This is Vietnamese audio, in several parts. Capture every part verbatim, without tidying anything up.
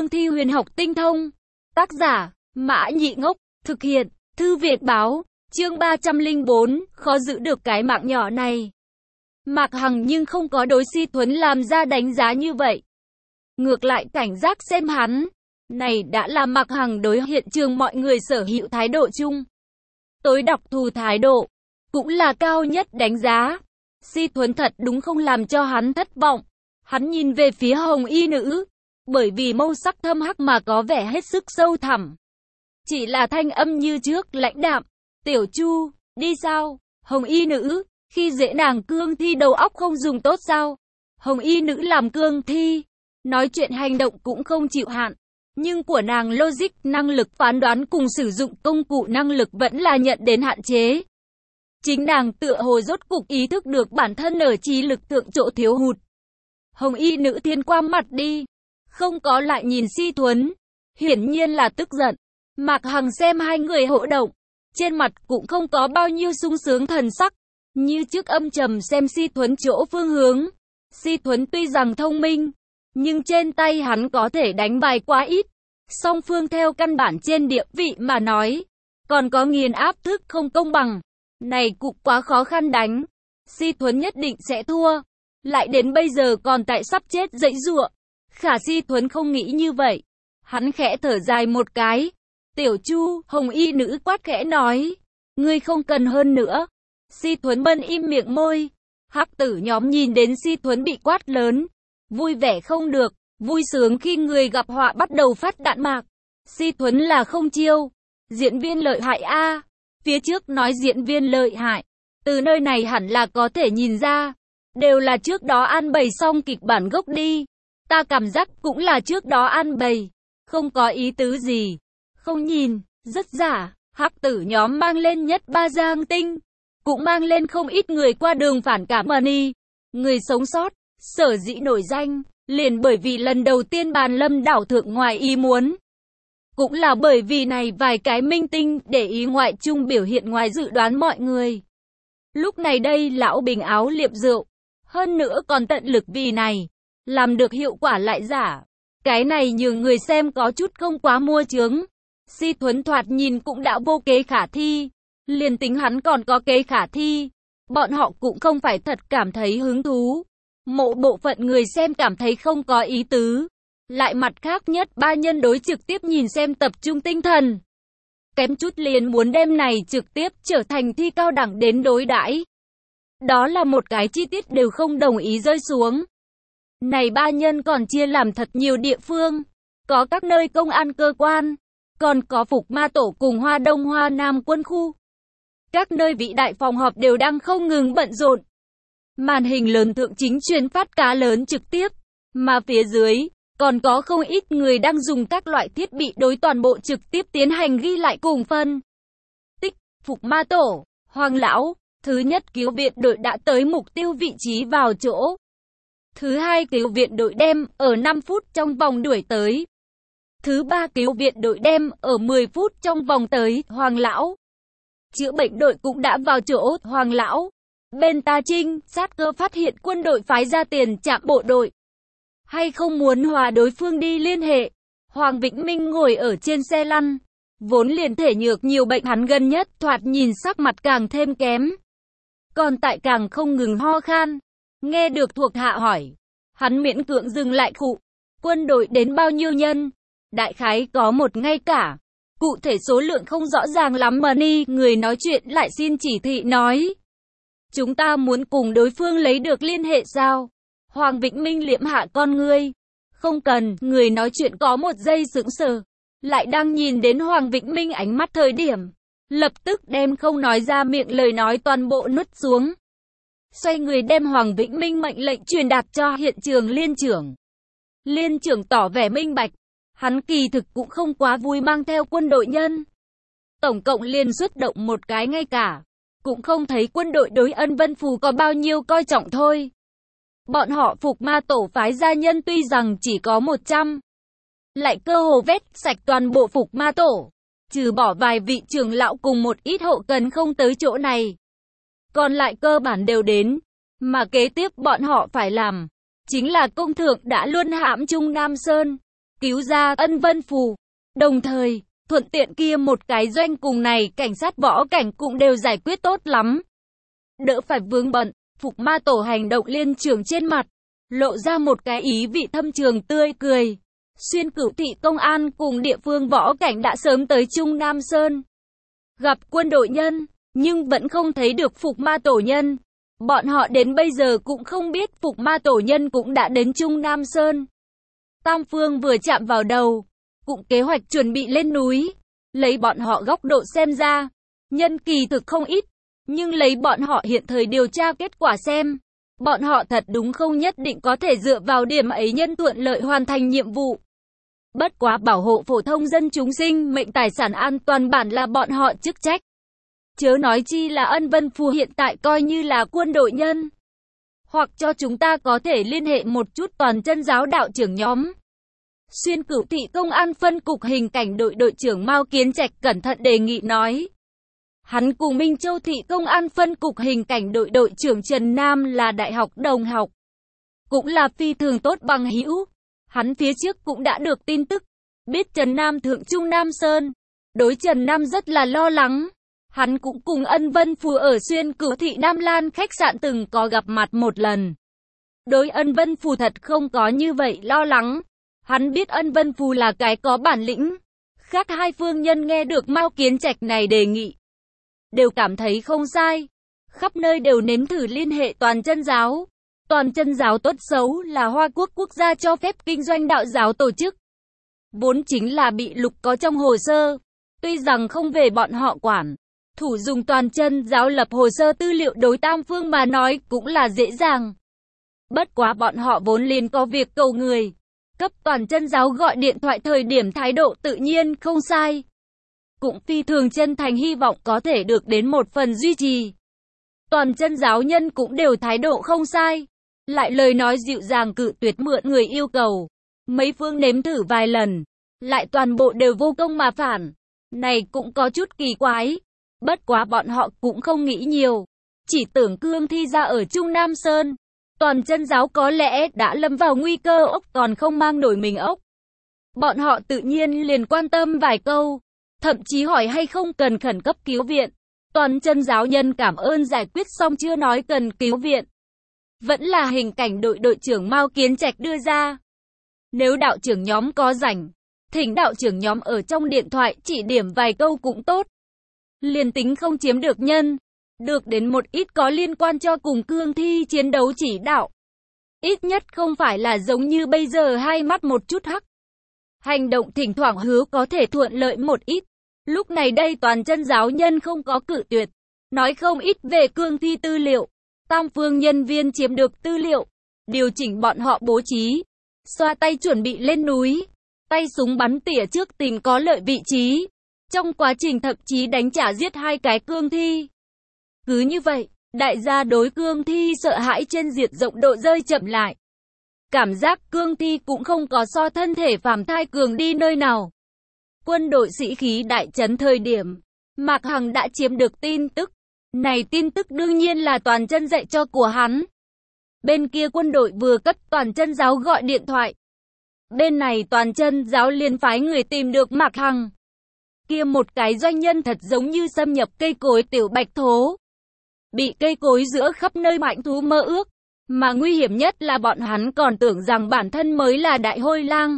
cương thi huyền học tinh thông. Tác giả, Mã Nhị Ngốc, thực hiện, Thư Việt Báo, chương ba trăm lẻ bốn, khó giữ được cái mạng nhỏ này. Mạc Hằng nhưng không có đối Si Thuấn làm ra đánh giá như vậy. Ngược lại cảnh giác xem hắn. Này đã là Mạc Hằng đối hiện trường mọi người sở hữu thái độ chung. Tối đọc thù thái độ, cũng là cao nhất đánh giá. Si Thuấn thật đúng không làm cho hắn thất vọng. Hắn nhìn về phía hồng y nữ, bởi vì màu sắc thâm hắc mà có vẻ hết sức sâu thẳm. Chỉ là thanh âm như trước lãnh đạm. Tiểu Chu, đi sao? Hồng y nữ, khi dễ nàng cương thi đầu óc không dùng tốt sao? Hồng y nữ làm cương thi, nói chuyện hành động cũng không chịu hạn. Nhưng của nàng logic, năng lực phán đoán cùng sử dụng công cụ năng lực vẫn là nhận đến hạn chế. Chính nàng tựa hồ rốt cục ý thức được bản thân ở trí lực thượng chỗ thiếu hụt. Hồng y nữ thiên qua mặt đi, không có lại nhìn Si Thuấn, hiển nhiên là tức giận. Mạc Hằng xem hai người hỗ động, trên mặt cũng không có bao nhiêu sung sướng thần sắc, như trước âm trầm xem Si Thuấn chỗ phương hướng. Si Thuấn tuy rằng thông minh, nhưng trên tay hắn có thể đánh bài quá ít. Song phương theo căn bản trên địa vị mà nói, còn có nghiền áp thức không công bằng. Này cũng quá khó khăn đánh. Si Thuấn nhất định sẽ thua. Lại đến bây giờ còn tại sắp chết dãy giụa. Khả Si Thuấn không nghĩ như vậy. Hắn khẽ thở dài một cái. Tiểu Chu, hồng y nữ quát khẽ nói. Ngươi không cần hơn nữa. Si Thuấn bân im miệng môi. Hắc tử nhóm nhìn đến Si Thuấn bị quát lớn. Vui vẻ không được. Vui sướng khi người gặp họa bắt đầu phát đạn mạc. Si Thuấn là không chiêu. Diễn viên lợi hại a. Phía trước nói diễn viên lợi hại. Từ nơi này hẳn là có thể nhìn ra. Đều là trước đó an bày xong kịch bản gốc đi. Ta cảm giác cũng là trước đó an bày. Không có ý tứ gì. Không nhìn, rất giả. Hắc tử nhóm mang lên nhất ba giang tinh. Cũng mang lên không ít người qua đường phản cảm money. Người sống sót, sở dĩ nổi danh. Liền bởi vì lần đầu tiên bàn lâm đảo thượng ngoài ý muốn. Cũng là bởi vì này vài cái minh tinh để ý ngoại chung biểu hiện ngoài dự đoán mọi người. Lúc này đây lão bình áo liệm rượu. Hơn nữa còn tận lực vì này. Làm được hiệu quả lại giả. Cái này nhường người xem có chút không quá mua chướng. Si Thuấn thoạt nhìn cũng đã vô kế khả thi. Liền tính hắn còn có kế khả thi. Bọn họ cũng không phải thật cảm thấy hứng thú. Một bộ phận người xem cảm thấy không có ý tứ. Lại mặt khác nhất ba nhân đối trực tiếp nhìn xem tập trung tinh thần. Kém chút liền muốn đem này trực tiếp trở thành thi cao đẳng đến đối đãi. Đó là một cái chi tiết đều không đồng ý rơi xuống. Này ba nhân còn chia làm thật nhiều địa phương. Có các nơi công an cơ quan. Còn có Phục Ma Tổ cùng Hoa Đông Hoa Nam quân khu. Các nơi vị đại phòng họp đều đang không ngừng bận rộn. Màn hình lớn thượng chính truyền phát cá lớn trực tiếp. Mà phía dưới, còn có không ít người đang dùng các loại thiết bị đối toàn bộ trực tiếp tiến hành ghi lại cùng phân tích. Phục Ma Tổ, Hoàng Lão, thứ nhất cứu viện đội đã tới mục tiêu vị trí vào chỗ. Thứ hai cứu viện đội đem ở năm phút trong vòng đuổi tới. Thứ ba cứu viện đội đem ở mười phút trong vòng tới Hoàng Lão. Chữa bệnh đội cũng đã vào chỗ Hoàng Lão. Bên ta trinh sát cơ phát hiện quân đội phái ra tiền trạm bộ đội. Hay không muốn hòa đối phương đi liên hệ. Hoàng Vĩnh Minh ngồi ở trên xe lăn. Vốn liền thể nhược nhiều bệnh hắn gần nhất thoạt nhìn sắc mặt càng thêm kém. Còn tại càng không ngừng ho khan. Nghe được thuộc hạ hỏi. Hắn miễn cưỡng dừng lại khụ. Quân đội đến bao nhiêu nhân? Đại khái có một ngay cả. Cụ thể số lượng không rõ ràng lắm mà ni. Người nói chuyện lại xin chỉ thị nói. Chúng ta muốn cùng đối phương lấy được liên hệ sao? Hoàng Vĩnh Minh liễm hạ con ngươi. Không cần, người nói chuyện có một giây sững sờ. Lại đang nhìn đến Hoàng Vĩnh Minh ánh mắt thời điểm. Lập tức đem không nói ra miệng lời nói toàn bộ nuốt xuống. Xoay người đem Hoàng Vĩnh Minh mệnh lệnh truyền đạt cho hiện trường liên trưởng. Liên trưởng tỏ vẻ minh bạch. Hắn kỳ thực cũng không quá vui mang theo quân đội nhân. Tổng cộng liên xuất động một cái ngay cả. Cũng không thấy quân đội đối Ân Vân Phù có bao nhiêu coi trọng thôi. Bọn họ Phục Ma Tổ phái gia nhân tuy rằng chỉ có một trăm. Lại cơ hồ vét sạch toàn bộ Phục Ma Tổ. Trừ bỏ vài vị trưởng lão cùng một ít hậu cần không tới chỗ này. Còn lại cơ bản đều đến. Mà kế tiếp bọn họ phải làm. Chính là công thượng đã luôn hãm Trung Nam Sơn. cứu ra Ân Vân Phù. Đồng thời, thuận tiện kia một cái doanh cùng này cảnh sát võ cảnh cũng đều giải quyết tốt lắm. Đỡ phải vướng bận, Phục Ma Tổ hành động liên trưởng trên mặt, lộ ra một cái ý vị thâm trường tươi cười. Xuyên Cửu thị công an cùng địa phương võ cảnh đã sớm tới Trung Nam Sơn. Gặp quân đội nhân, nhưng vẫn không thấy được Phục Ma Tổ nhân. Bọn họ đến bây giờ cũng không biết Phục Ma Tổ nhân cũng đã đến Trung Nam Sơn. Tam Phương vừa chạm vào đầu, cũng kế hoạch chuẩn bị lên núi. Lấy bọn họ góc độ xem ra, nhân kỳ thực không ít, nhưng lấy bọn họ hiện thời điều tra kết quả xem, bọn họ thật đúng không nhất định có thể dựa vào điểm ấy nhân thuận lợi hoàn thành nhiệm vụ. Bất quá bảo hộ phổ thông dân chúng sinh mệnh tài sản an toàn bản là bọn họ chức trách. Chớ nói chi là Ân Vân Phù hiện tại coi như là quân đội nhân. Hoặc cho chúng ta có thể liên hệ một chút toàn chân giáo đạo trưởng nhóm. Xuyên Cửu thị công an phân cục hình cảnh đội đội trưởng Mao Kiến Trạch cẩn thận đề nghị nói. Hắn cùng Minh Châu thị công an phân cục hình cảnh đội đội trưởng Trần Nam là đại học đồng học. Cũng là phi thường tốt bằng hữu. Hắn phía trước cũng đã được tin tức. Biết Trần Nam thượng Trung Nam Sơn. Đối Trần Nam rất là lo lắng. Hắn cũng cùng Ân Vân Phù ở Xuyên Cửu thị Nam Lan khách sạn từng có gặp mặt một lần. Đối Ân Vân Phù thật không có như vậy lo lắng. Hắn biết Ân Vân Phù là cái có bản lĩnh. Khác hai phương nhân nghe được Mao Kiến Trạch này đề nghị, đều cảm thấy không sai. Khắp nơi đều nếm thử liên hệ toàn chân giáo. Toàn chân giáo tốt xấu là Hoa Quốc quốc gia cho phép kinh doanh đạo giáo tổ chức. Vốn chính là bị lục có trong hồ sơ. Tuy rằng không về bọn họ quản, thủ dùng toàn chân giáo lập hồ sơ tư liệu đối tam phương mà nói cũng là dễ dàng. Bất quá bọn họ vốn liền có việc cầu người. Cấp toàn chân giáo gọi điện thoại thời điểm thái độ tự nhiên không sai. Cũng phi thường chân thành hy vọng có thể được đến một phần duy trì. Toàn chân giáo nhân cũng đều thái độ không sai. Lại lời nói dịu dàng cự tuyệt mượn người yêu cầu. Mấy phương nếm thử vài lần, lại toàn bộ đều vô công mà phản. Này cũng có chút kỳ quái. Bất quá bọn họ cũng không nghĩ nhiều. Chỉ tưởng cương thi ra ở Trung Nam Sơn. Toàn chân giáo có lẽ đã lâm vào nguy cơ ốc còn không mang nổi mình ốc. Bọn họ tự nhiên liền quan tâm vài câu. Thậm chí hỏi hay không cần khẩn cấp cứu viện. Toàn chân giáo nhân cảm ơn giải quyết xong chưa nói cần cứu viện. Vẫn là hình cảnh đội đội trưởng Mao Kiến Trạch đưa ra. Nếu đạo trưởng nhóm có rảnh, thỉnh đạo trưởng nhóm ở trong điện thoại chỉ điểm vài câu cũng tốt. Liền tính không chiếm được nhân, được đến một ít có liên quan cho cùng cương thi chiến đấu chỉ đạo. Ít nhất không phải là giống như bây giờ hai mắt một chút hắc. Hành động thỉnh thoảng hứa có thể thuận lợi một ít. Lúc này đây toàn chân giáo nhân không có cự tuyệt. Nói không ít về cương thi tư liệu. Tam phương nhân viên chiếm được tư liệu. Điều chỉnh bọn họ bố trí. Xoa tay chuẩn bị lên núi. Tay súng bắn tỉa trước tìm có lợi vị trí. Trong quá trình thậm chí đánh trả giết hai cái cương thi. Cứ như vậy, đại gia đối cương thi sợ hãi trên diệt rộng độ rơi chậm lại. Cảm giác cương thi cũng không có so thân thể phàm thai cường đi nơi nào. Quân đội sĩ khí đại trấn thời điểm, Mạc Hằng đã chiếm được tin tức. Này tin tức đương nhiên là toàn chân dạy cho của hắn. Bên kia quân đội vừa cấp toàn chân giáo gọi điện thoại. Bên này toàn chân giáo liền phái người tìm được Mạc Hằng. Kia một cái doanh nhân thật giống như xâm nhập cây cối tiểu bạch thố. Bị cây cối giữa khắp nơi mạnh thú mơ ước. Mà nguy hiểm nhất là bọn hắn còn tưởng rằng bản thân mới là đại hôi lang.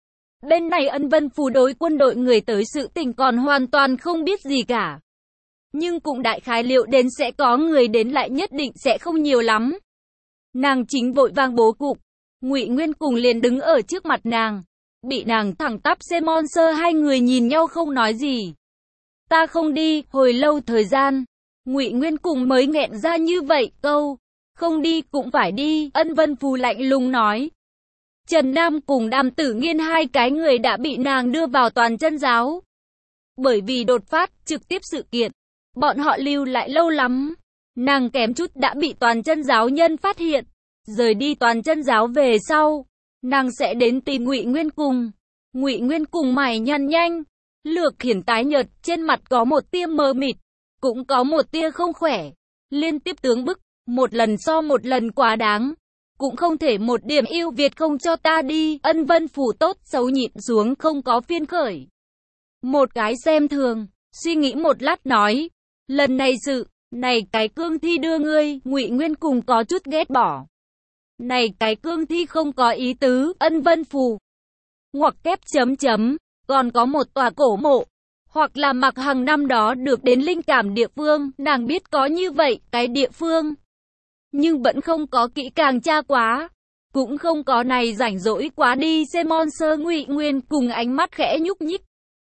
Bên này Ân Vân Phù đối quân đội người tới sự tình còn hoàn toàn không biết gì cả. Nhưng cũng đại khái liệu đến sẽ có người đến lại nhất định sẽ không nhiều lắm. Nàng chính vội vàng bố cục. Ngụy Nguyên cùng liền đứng ở trước mặt nàng. Bị nàng thẳng tắp xem mon sơ hai người nhìn nhau không nói gì. Ta không đi, hồi lâu thời gian. Ngụy Nguyên cùng mới nghẹn ra như vậy câu. Không đi cũng phải đi, Ân Vân Phù lạnh lùng nói. Trần Nam cùng Đàm Tử Nghiên hai cái người đã bị nàng đưa vào toàn chân giáo. Bởi vì đột phát, trực tiếp sự kiện, bọn họ lưu lại lâu lắm. Nàng kém chút đã bị toàn chân giáo nhân phát hiện. Rời đi toàn chân giáo về sau, nàng sẽ đến tìm Ngụy Nguyên cùng. Ngụy Nguyên cùng mày nhăn nhanh, Lược Hiển tái nhợt, trên mặt có một tia mờ mịt, cũng có một tia không khỏe. Liên tiếp tướng bức, một lần so một lần quá đáng. cũng không thể một điểm ưu việt không cho ta đi. Ân Vân Phủ tốt xấu nhịn xuống không có phiên khởi. Một cái xem thường, suy nghĩ một lát nói, lần này sự, này cái cương thi đưa ngươi, Ngụy Nguyên cùng có chút ghét bỏ. Này cái cương thi không có ý tứ, Ân Vân Phủ. Ngoặc kép chấm chấm, còn có một tòa cổ mộ. Hoặc là Mạc Hằng năm đó được đến linh cảm địa phương, nàng biết có như vậy, cái địa phương. Nhưng vẫn không có kỹ càng tra quá. Cũng không có này rảnh rỗi quá đi xem monster. Ngụy Nguyên cùng ánh mắt khẽ nhúc nhích.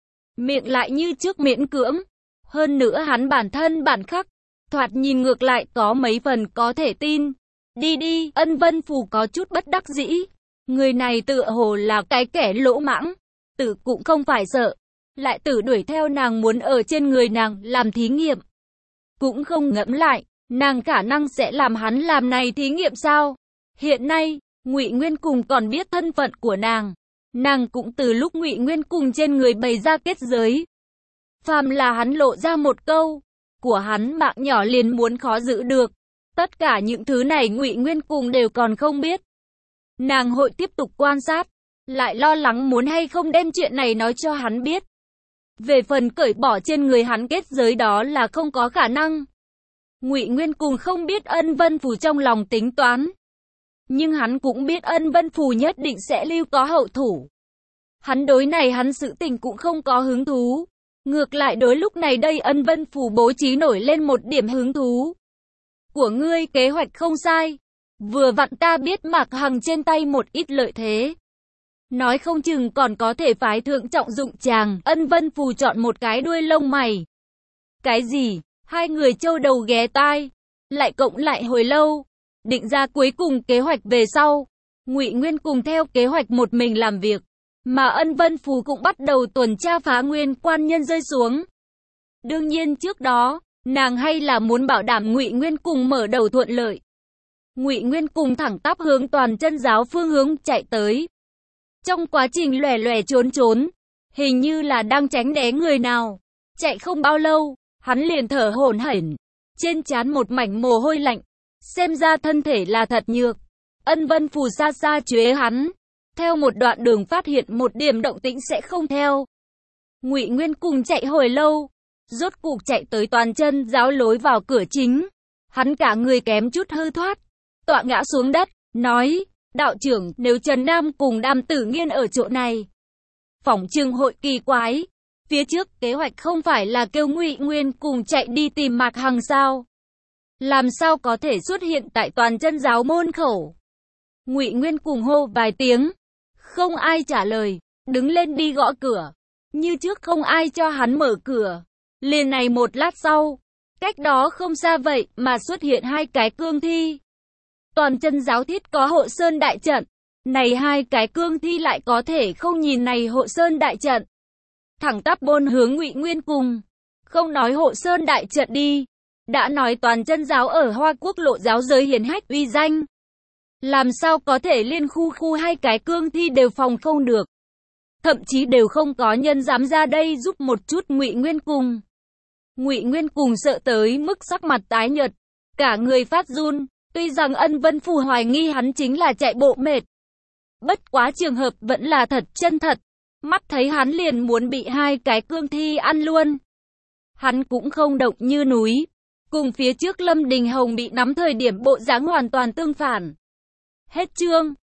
Miệng lại như trước miễn cưỡng. Hơn nữa hắn bản thân bản khắc. Thoạt nhìn ngược lại có mấy phần có thể tin. Đi đi, Ân Vân Phủ có chút bất đắc dĩ. Người này tựa hồ là cái kẻ lỗ mãng. Tử cũng không phải sợ. Lại tử đuổi theo nàng muốn ở trên người nàng làm thí nghiệm. Cũng không ngẫm lại, nàng khả năng sẽ làm hắn làm này thí nghiệm sao? Hiện nay, Ngụy Nguyên cùng còn biết thân phận của nàng. Nàng cũng từ lúc Ngụy Nguyên cùng trên người bày ra kết giới. Phàm là hắn lộ ra một câu, của hắn mạng nhỏ liền muốn khó giữ được. Tất cả những thứ này Ngụy Nguyên cùng đều còn không biết. Nàng hội tiếp tục quan sát, lại lo lắng muốn hay không đem chuyện này nói cho hắn biết. Về phần cởi bỏ trên người hắn kết giới đó là không có khả năng. Ngụy Nguyên cùng không biết Ân Vân Phủ trong lòng tính toán. Nhưng hắn cũng biết Ân Vân Phủ nhất định sẽ lưu có hậu thủ. Hắn đối này hắn sự tình cũng không có hứng thú. Ngược lại đối lúc này đây Ân Vân Phủ bố trí nổi lên một điểm hứng thú. Của ngươi kế hoạch không sai. Vừa vặn ta biết Mạc Hằng trên tay một ít lợi thế. Nói không chừng còn có thể phái thượng trọng dụng chàng. Ân Vân Phủ chọn một cái đuôi lông mày. Cái gì? Hai người châu đầu ghé tai. Lại cộng lại hồi lâu. Định ra cuối cùng kế hoạch về sau. Ngụy Nguyên cùng theo kế hoạch một mình làm việc. Mà Ân Vân Phủ cũng bắt đầu tuần tra phá nguyên quan nhân rơi xuống. Đương nhiên trước đó, nàng hay là muốn bảo đảm Ngụy Nguyên cùng mở đầu thuận lợi. Ngụy Nguyên cùng thẳng tắp hướng toàn chân giáo phương hướng chạy tới. Trong quá trình lòe lòe trốn trốn, hình như là đang tránh né người nào. Chạy không bao lâu, hắn liền thở hổn hển, trên trán một mảnh mồ hôi lạnh, xem ra thân thể là thật nhược. Ân Vân Phủ xa xa chế hắn, theo một đoạn đường phát hiện một điểm động tĩnh sẽ không theo. Ngụy Nguyên cùng chạy hồi lâu, rốt cuộc chạy tới toàn chân giáo lối vào cửa chính. Hắn cả người kém chút hư thoát, tọa ngã xuống đất, nói, đạo trưởng, nếu Trần Nam cùng Đàm Tử Nghiên ở chỗ này, phỏng chừng hội kỳ quái. Phía trước kế hoạch không phải là kêu Ngụy Nguyên cùng chạy đi tìm Mạc Hằng sao? Làm sao có thể xuất hiện tại toàn chân giáo môn khẩu? Ngụy Nguyên cùng hô vài tiếng, không ai trả lời, đứng lên đi gõ cửa. Như trước không ai cho hắn mở cửa. Liền này một lát sau, cách đó không xa vậy mà xuất hiện hai cái cương thi. Toàn chân giáo thiết có hộ sơn đại trận. Này hai cái cương thi lại có thể không nhìn này hộ sơn đại trận. Thẳng tắp bôn hướng Ngụy Nguyên cùng. Không nói hộ sơn đại trận đi. Đã nói toàn chân giáo ở Hoa Quốc lộ giáo giới hiển hách uy danh. Làm sao có thể liên khu khu hai cái cương thi đều phòng không được. Thậm chí đều không có nhân dám ra đây giúp một chút Ngụy Nguyên cùng. Ngụy Nguyên cùng sợ tới mức sắc mặt tái nhợt, cả người phát run. Tuy rằng Ân Vân Phủ hoài nghi hắn chính là chạy bộ mệt. Bất quá trường hợp vẫn là thật chân thật. Mắt thấy hắn liền muốn bị hai cái cương thi ăn luôn. Hắn cũng không động như núi. Cùng phía trước Lâm Đình Hồng bị nắm thời điểm bộ dáng hoàn toàn tương phản. Hết chương.